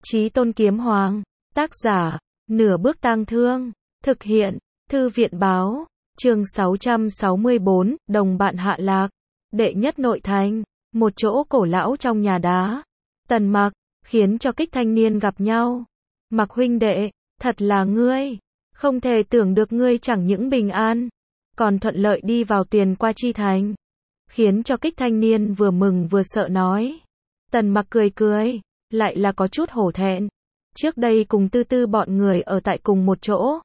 Chí Tôn Kiếm Hoàng. Tác giả, Nửa Bước Tang Thương. Thực hiện, Thư viện báo. Chương 664, Đồng bạn hạ lạc. Đệ nhất nội thành. Một chỗ cổ lão trong nhà đá. Tần Mặc, khiến cho Kích thanh niên gặp nhau. Mặc huynh đệ, thật là ngươi. Không thể tưởng được ngươi chẳng những bình an, còn thuận lợi đi vào Tiền Qua Chi Thành. Khiến cho Kích thanh niên vừa mừng vừa sợ nói. Tần Mặc cười cười, lại là có chút hổ thẹn. Trước đây cùng Tư Tư bọn người ở tại cùng một chỗ.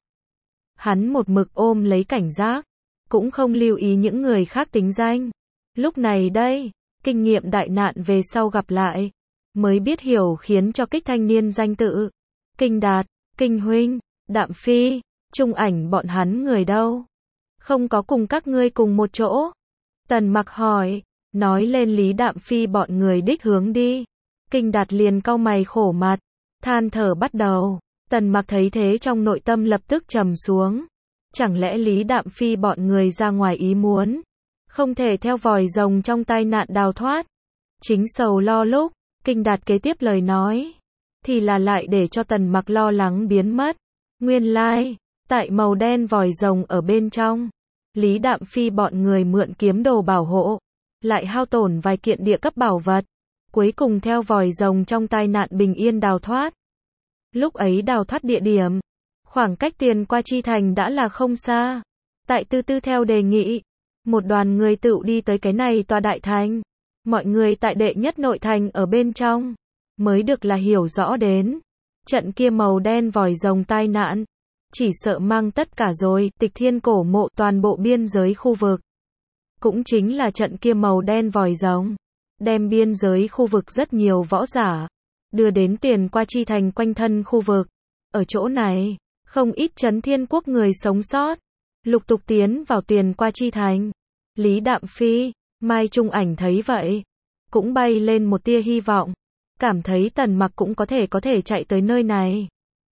Hắn một mực ôm lấy cảnh giác, cũng không lưu ý những người khác tính danh. Lúc này đây, kinh nghiệm đại nạn về sau gặp lại, mới biết hiểu khiến cho Kích thanh niên danh tự. Kinh Đạt, Kinh huynh, Đạm Phi, Trung Ảnh bọn hắn người đâu? Không có cùng các ngươi cùng một chỗ. Tần Mặc hỏi, nói lên Lý Đạm Phi bọn người đích hướng đi. Kinh Đạt liền cau mày khổ mặt, than thở bắt đầu. Tần Mặc thấy thế trong nội tâm lập tức trầm xuống. Chẳng lẽ Lý Đạm Phi bọn người ra ngoài ý muốn, không thể theo vòi rồng trong tai nạn đào thoát? Chính sầu lo lúc, Kinh Đạt kế tiếp lời nói, thì là lại để cho Tần Mặc lo lắng biến mất. Nguyên lai, tại màu đen vòi rồng ở bên trong, Lý Đạm Phi bọn người mượn kiếm đồ bảo hộ, lại hao tổn vài kiện địa cấp bảo vật, cuối cùng theo vòi rồng trong tai nạn bình yên đào thoát. Lúc ấy đào thoát địa điểm, khoảng cách Tiền Qua Chi Thành đã là không xa. Tại Tư Tư theo đề nghị, một đoàn người tựu đi tới cái này tòa đại thành. Mọi người tại đệ nhất nội thành ở bên trong, mới được là hiểu rõ đến. Trận kia màu đen vòi rồng tai nạn, chỉ sợ mang tất cả rồi, Tịch Thiên cổ mộ toàn bộ biên giới khu vực. Cũng chính là trận kia màu đen vòi rồng, đem biên giới khu vực rất nhiều võ giả, đưa đến Tiền Qua Chi Thành quanh thân khu vực. Ở chỗ này, không ít Chấn Thiên Quốc người sống sót, lục tục tiến vào Tiền Qua Chi Thành. Lý Đạm Phi, Mai Trung Ảnh thấy vậy, cũng bay lên một tia hy vọng, cảm thấy Tần Mặc cũng có thể chạy tới nơi này.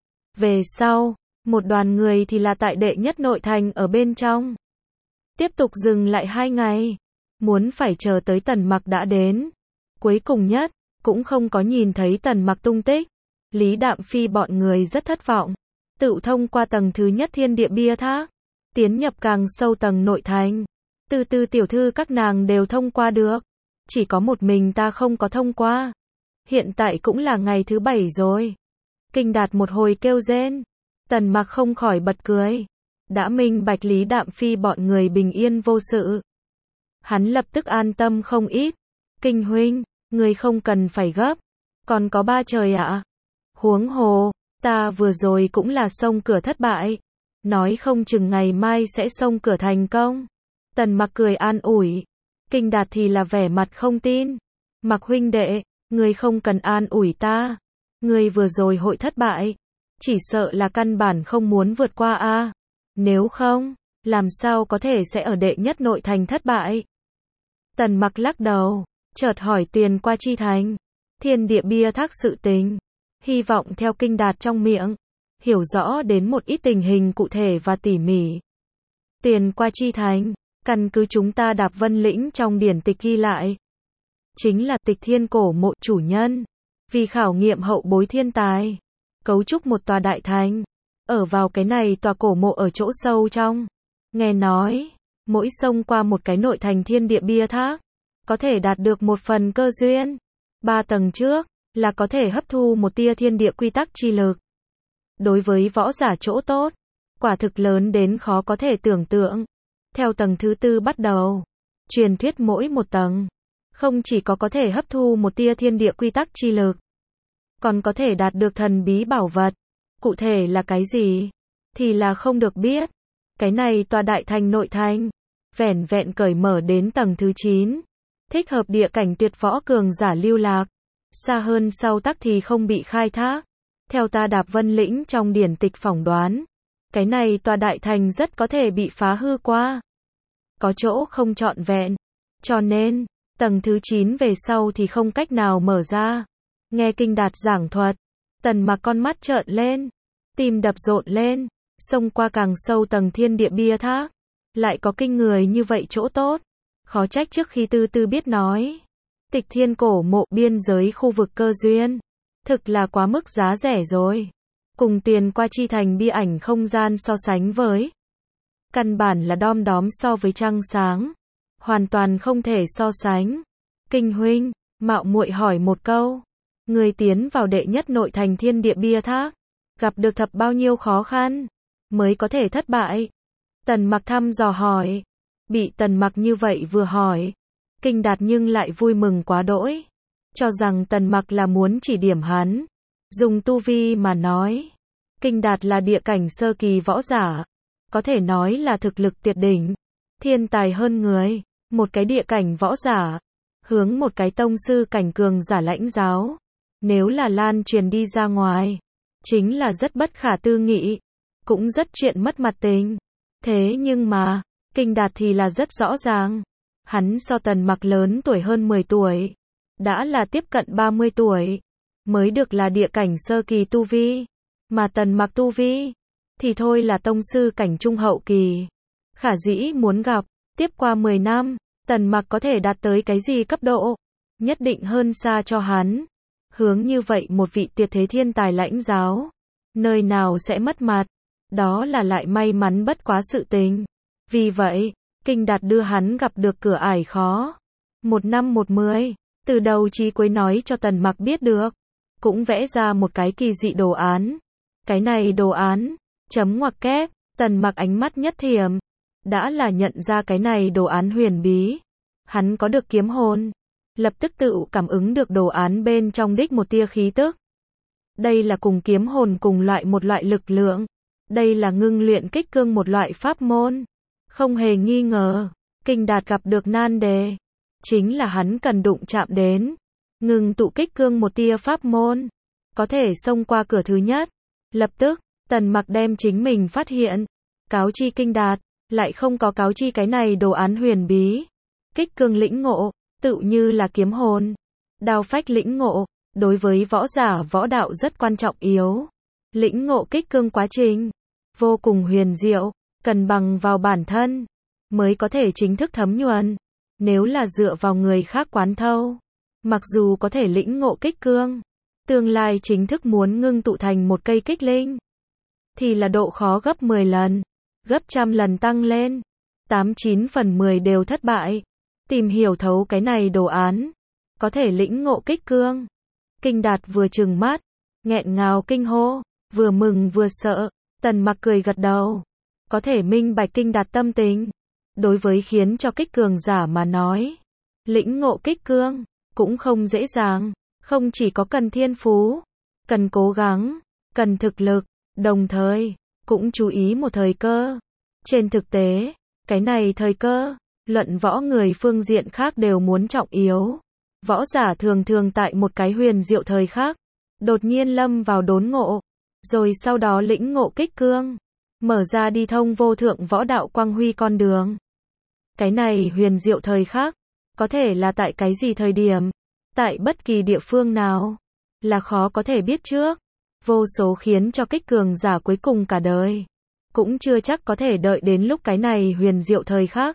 Về sau, một đoàn người thì là tại đệ nhất nội thành ở bên trong. Tiếp tục dừng lại 2 ngày, muốn phải chờ tới Tần Mặc đã đến. Cuối cùng nhất, cũng không có nhìn thấy Tần Mặc tung tích. Lý Đạm Phi bọn người rất thất vọng, tự thông qua tầng thứ nhất thiên địa bia tháp, tiến nhập càng sâu tầng nội thành. Từ từ tiểu thư các nàng đều thông qua được, chỉ có một mình ta không có thông qua. Hiện tại cũng là ngày thứ 7 rồi. Kinh Đạt một hồi kêu rên. Tần Mặc không khỏi bật cười. Đã minh bạch Lý Đạm Phi bọn người bình yên vô sự, hắn lập tức an tâm không ít. Kinh huynh, người không cần phải gấp, còn có 3 trời ạ. Huống hồ, ta vừa rồi cũng là xông cửa thất bại, nói không chừng ngày mai sẽ xông cửa thành công. Tần Mặc cười an ủi. Kinh Đạt thì là vẻ mặt không tin. Mặc huynh đệ, ngươi không cần an ủi ta. Ngươi vừa rồi hội thất bại, chỉ sợ là căn bản không muốn vượt qua a. Nếu không, làm sao có thể sẽ ở đệ nhất nội thành thất bại? Tần Mặc lắc đầu, chợt hỏi Tiền Qua Chi Thành, thiên địa bia thác sự tình, hy vọng theo Kinh Đạt trong miệng, hiểu rõ đến một ít tình hình cụ thể và tỉ mỉ. Tiền Qua Chi Thành, căn cứ chúng ta Đạp Vân Lĩnh trong điển tịch ghi lại, chính là Tịch Thiên cổ mộ chủ nhân, vì khảo nghiệm hậu bối thiên tài, cấu trúc một tòa đại thành. Ở vào cái này tòa cổ mộ ở chỗ sâu trong. Nghe nói, mỗi xông qua một cái nội thành thiên địa bia tháp, có thể đạt được một phần cơ duyên. 3 tầng trước, là có thể hấp thu một tia thiên địa quy tắc chi lực. Đối với võ giả chỗ tốt, quả thực lớn đến khó có thể tưởng tượng. Theo tầng thứ 4 bắt đầu, truyền thuyết mỗi một tầng, không chỉ có thể hấp thu một tia thiên địa quy tắc chi lực, còn có thể đạt được thần bí bảo vật. Cụ thể là cái gì, thì là không được biết. Cái này tòa đại thành nội thành, vẻn vẹn cởi mở đến tầng thứ 9. Thích hợp địa cảnh tuyệt võ cường giả lưu lạc. Xa hơn sau tắc thì không bị khai thác. Theo ta Đạp Vân Lĩnh trong điển tịch phỏng đoán, cái này tòa đại thành rất có thể bị phá hư qua. Có chỗ không trọn vẹn. Cho nên, tầng thứ 9 về sau thì không cách nào mở ra. Nghe Kinh Đạt giảng thuật, Tần Mặc con mắt trợn lên, tim đập rộn lên, xông qua càng sâu tầng thiên địa bia tháp, lại có kinh người như vậy chỗ tốt, khó trách trước khi Tư Tư biết nói, Tịch Thiên cổ mộ biên giới khu vực cơ duyên, thực là quá mức giá rẻ rồi. Cùng tiền qua chi thành bia ảnh không gian so sánh với. Căn bản là đom đóm so với trăng sáng. Hoàn toàn không thể so sánh. Kinh huynh, mạo muội hỏi một câu. Người tiến vào đệ nhất nội thành thiên địa bia thác. Gặp được thập bao nhiêu khó khăn. Mới có thể thất bại. Tần Mặc thăm dò hỏi. Bị Tần Mặc như vậy vừa hỏi. Kinh Đạt nhưng lại vui mừng quá đỗi. Cho rằng Tần Mặc là muốn chỉ điểm hắn. Dùng tu vi mà nói. Kinh Đạt là địa cảnh sơ kỳ võ giả. Có thể nói là thực lực tuyệt đỉnh. Thiên tài hơn người. Một cái địa cảnh võ giả. Hướng một cái tông sư cảnh cường giả lãnh giáo. Nếu là lan truyền đi ra ngoài. Chính là rất bất khả tư nghị. Cũng rất chuyện mất mặt tình. Thế nhưng mà. Kinh Đạt thì là rất rõ ràng. Hắn so Tần Mặc lớn tuổi hơn 10 tuổi. Đã là tiếp cận 30 tuổi. Mới được là địa cảnh sơ kỳ tu vi. Mà Tần Mặc tu vi. Thì thôi là tông sư cảnh trung hậu kỳ. Khả dĩ muốn gặp. Tiếp qua 10 năm. Tần Mặc có thể đạt tới cái gì cấp độ. Nhất định hơn xa cho hắn. Hướng như vậy một vị tuyệt thế thiên tài lãnh giáo. Nơi nào sẽ mất mặt. Đó là lại may mắn bất quá sự tình. Vì vậy. Kinh Đạt đưa hắn gặp được cửa ải khó. 1 năm 10. Từ đầu chí cuối nói cho Tần Mặc biết được. Cũng vẽ ra một cái kỳ dị đồ án. Cái này đồ án. Chấm ngoặc kép. Tần Mặc ánh mắt nhất thiểm. Đã là nhận ra cái này đồ án huyền bí. Hắn có được kiếm hồn. Lập tức tự cảm ứng được đồ án bên trong đích một tia khí tức. Đây là cùng kiếm hồn cùng loại một loại lực lượng. Đây là ngưng luyện kích cương một loại pháp môn. Không hề nghi ngờ. Kinh Đạt gặp được nan đề. Chính là hắn cần đụng chạm đến. Ngừng tụ kích cương một tia pháp môn. Có thể xông qua cửa thứ nhất. Lập tức, Tần Mặc đem chính mình phát hiện. Cáo chi Kinh Đạt. Lại không có cáo chi cái này đồ án huyền bí. Kích cương lĩnh ngộ. Tự như là kiếm hồn. Đao phách lĩnh ngộ. Đối với võ giả võ đạo rất quan trọng yếu. Lĩnh ngộ kích cương quá trình. Vô cùng huyền diệu. Cần bằng vào bản thân. Mới có thể chính thức thấm nhuần. Nếu là dựa vào người khác quán thâu. Mặc dù có thể lĩnh ngộ kích cương. Tương lai chính thức muốn ngưng tụ thành một cây kích linh. Thì là độ khó gấp 10 lần. Gấp trăm lần tăng lên. 89 phần 10 đều thất bại. Tìm hiểu thấu cái này đồ án. Có thể lĩnh ngộ kích cương. Kinh Đạt vừa trừng mắt. Nghẹn ngào kinh hô. Vừa mừng vừa sợ. Tần Mặc cười gật đầu. Có thể minh bạch Kinh Đạt tâm tình. Đối với khiến cho kích cường giả mà nói. Lĩnh ngộ kích cương. Cũng không dễ dàng. Không chỉ có cần thiên phú. Cần cố gắng. Cần thực lực. Đồng thời. Cũng chú ý một thời cơ. Trên thực tế. Cái này thời cơ. Luận võ người phương diện khác đều muốn trọng yếu. Võ giả thường thường tại một cái huyền diệu thời khác. Đột nhiên lâm vào đốn ngộ. Rồi sau đó lĩnh ngộ kích cương. Mở ra đi thông vô thượng võ đạo quang huy con đường. Cái này huyền diệu thời khác. Có thể là tại cái gì thời điểm. Tại bất kỳ địa phương nào. Là khó có thể biết trước. Vô số khiến cho kích cường giả cuối cùng cả đời. Cũng chưa chắc có thể đợi đến lúc cái này huyền diệu thời khác.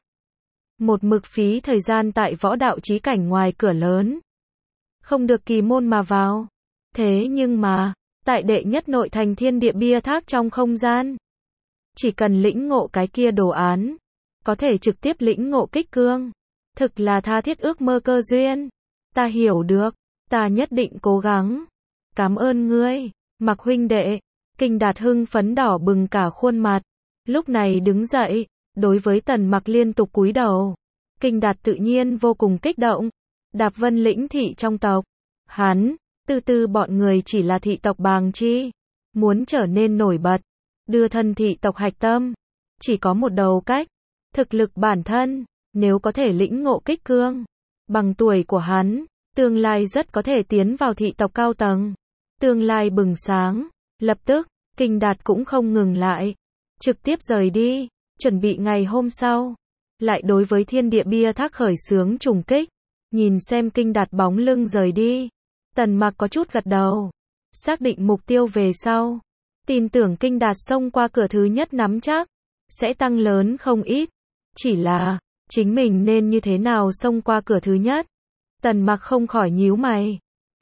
Một mực phí thời gian tại võ đạo chí cảnh ngoài cửa lớn. Không được kỳ môn mà vào. Thế nhưng mà. Tại đệ nhất nội thành thiên địa bia thác trong không gian. Chỉ cần lĩnh ngộ cái kia đồ án. Có thể trực tiếp lĩnh ngộ kích cương. Thực là tha thiết ước mơ cơ duyên. Ta hiểu được. Ta nhất định cố gắng. Cảm ơn ngươi. Mặc huynh đệ. Kinh Đạt hưng phấn đỏ bừng cả khuôn mặt. Lúc này đứng dậy. Đối với Tần Mặc liên tục cúi đầu. Kinh Đạt tự nhiên vô cùng kích động. Đạp Vân lĩnh thị trong tộc. Hắn. Từ từ bọn người chỉ là thị tộc bàng chi. Muốn trở nên nổi bật. Đưa thân thị tộc hạch tâm. Chỉ có một đầu cách. Thực lực bản thân. Nếu có thể lĩnh ngộ kích cương. Bằng tuổi của hắn. Tương lai rất có thể tiến vào thị tộc cao tầng. Tương lai bừng sáng. Lập tức. Kinh Đạt cũng không ngừng lại. Trực tiếp rời đi. Chuẩn bị ngày hôm sau. Lại đối với thiên địa bia thác khởi xướng trùng kích. Nhìn xem Kinh Đạt bóng lưng rời đi. Tần Mặc có chút gật đầu. Xác định mục tiêu về sau. Tin tưởng Kinh Đạt xông qua cửa thứ nhất nắm chắc. Sẽ tăng lớn không ít. Chỉ là. Chính mình nên như thế nào xông qua cửa thứ nhất. Tần Mặc không khỏi nhíu mày.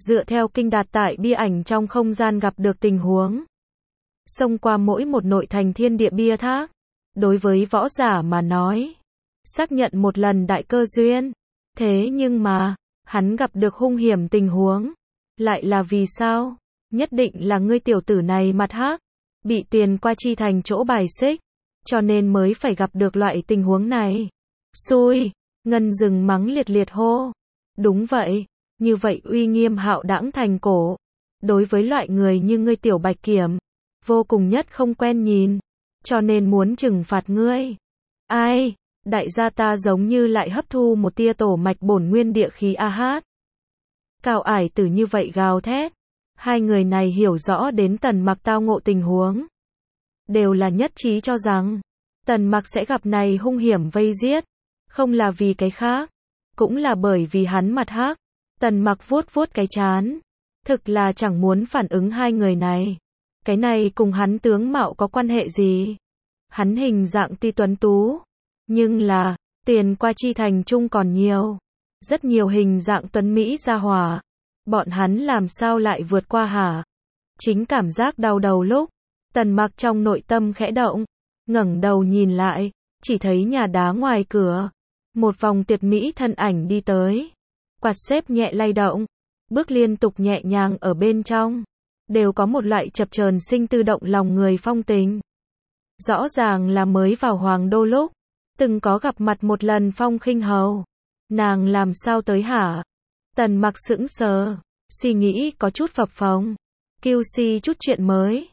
dựa theo kinh đạt tại bia ảnh trong không gian gặp được tình huống. Xông qua mỗi một nội thành thiên địa bia thác. Đối với võ giả mà nói, xác nhận một lần đại cơ duyên. Thế nhưng mà, hắn gặp được hung hiểm tình huống. Lại là vì sao? Nhất định là ngươi tiểu tử này mặt hắc, bị tiền qua chi thành chỗ bài xích, cho nên mới phải gặp được loại tình huống này. Xui, Ngân Dừng mắng liệt liệt hô. Đúng vậy, như vậy uy nghiêm hạo đãng thành cổ. Đối với loại người như ngươi tiểu Bạch Kiểm, vô cùng nhất không quen nhìn, cho nên muốn trừng phạt ngươi. Ai, đại gia ta giống như lại hấp thu một tia tổ mạch bổn nguyên địa khí a hát. Cao Ải Tử như vậy gào thét. Hai người này hiểu rõ đến Tần Mặc tao ngộ tình huống. Đều là nhất trí cho rằng, Tần Mặc sẽ gặp này hung hiểm vây giết. Không là vì cái khác, cũng là bởi vì hắn mặt hắc. Tần Mặc vuốt vuốt cái trán. Thực là chẳng muốn phản ứng hai người này. Cái này cùng hắn tướng mạo có quan hệ gì? Hắn hình dạng tuy tuấn tú, nhưng là, tiền qua chi thành chung còn nhiều. Rất nhiều hình dạng tuấn Mỹ gia hỏa. Bọn hắn làm sao lại vượt qua hả? Chính cảm giác đau đầu lúc, Tần Mặc trong nội tâm khẽ động, ngẩng đầu nhìn lại, chỉ thấy nhà đá ngoài cửa, một vòng tuyệt mỹ thân ảnh đi tới. Quạt xếp nhẹ lay động, bước liên tục nhẹ nhàng ở bên trong, đều có một loại chập chờn sinh tư động lòng người phong tình. Rõ ràng là mới vào Hoàng Đô lúc, từng có gặp mặt một lần Phong Khinh Hầu. Nàng làm sao tới hả? Tần Mặc sững sờ, suy nghĩ có chút phập phồng. QC chút chuyện mới.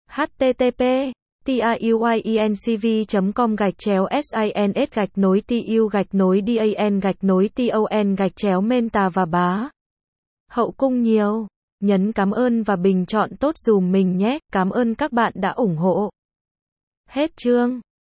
http://tuyuincv.com/sins-tu-dan-ton-menta và bá. Hậu cung nhiều. Nhấn cảm ơn và bình chọn tốt dùm mình nhé. Cảm ơn các bạn đã ủng hộ. Hết chương.